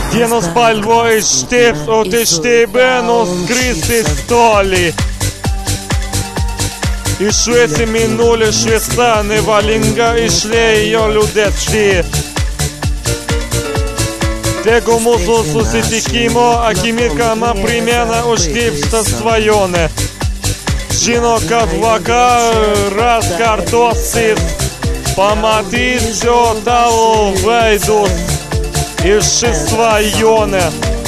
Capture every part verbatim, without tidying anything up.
Dienos spalvo ištirps, o tuštybė nuskris toli. Iššviesi mėnulio šviesa, nevalinga išliejo liūdesį. Tegu mūsų susitikimo akimirka man primena uždibstą svajonę. Žino, kad vakaras kartosis, pamatysiu tavo veidus ir ši svajonė.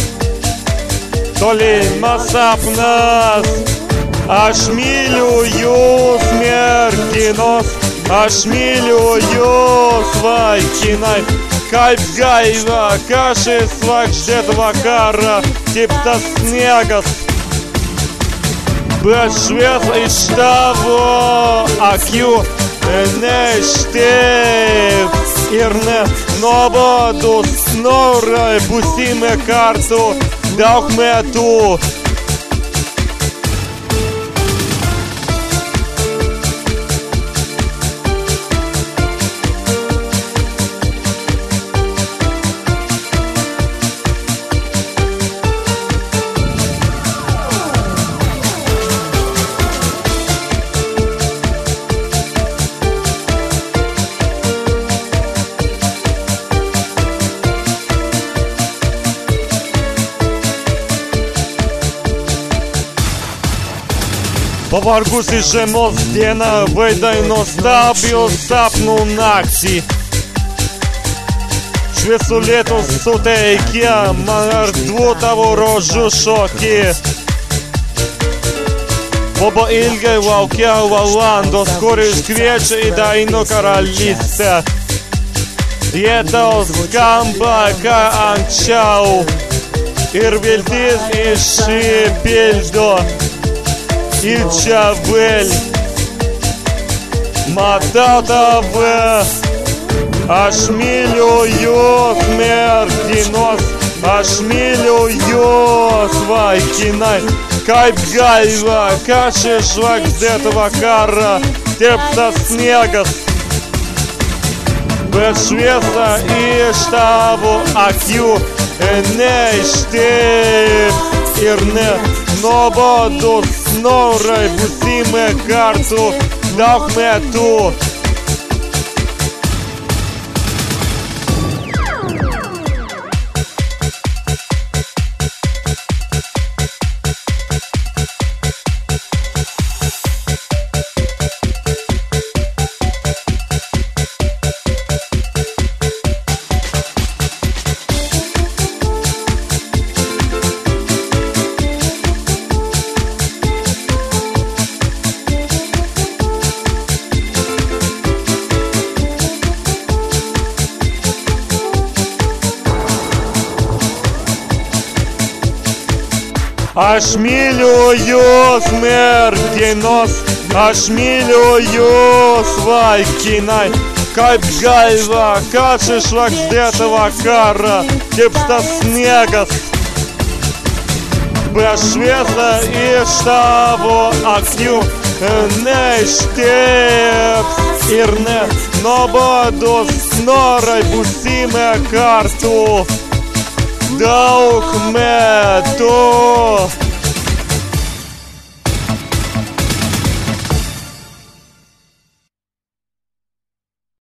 Tolimas sapnas, aš myliu jūs merginos, aš myliu jūs vaikinai. Kaip gaila, kažkas vaikščiot vakarą, kaip tas sniegas. Bet šviesa iš tavo akių neištirps ir nenuobodūs norai, būsime kartu daug metų. Pavargusi žiemos diena, vaidai nuostabių sapnų naktį. Šviesų lietus suteikia man erdvų tavo rožių šokį. Bobo ilgai laukiau valandos, kuris kviečia į dainų karalystę. Jie tau skamba ką anksčiau ir viltis išsipildo. Ir čia vėl matau tave, aš myliu jūs merginos, aš myliu jūs vaikinai. Kaip gaila, kažkas žvaigždėt vakarą, tirpsta sniegas. Bet šviesa iš tavo akių neištirps ir nenuobodūs norai, būsime kartu daug metų. Aš myliu jūs merginos, aš myliu jūs vaikinai. Kaip gaila, kažkas žvaigždėt vakarą, tirpsta sniegas. Bet šviesa iš tavo akių neištirps ir nenuobodūs norai, būsime kartu daug metų.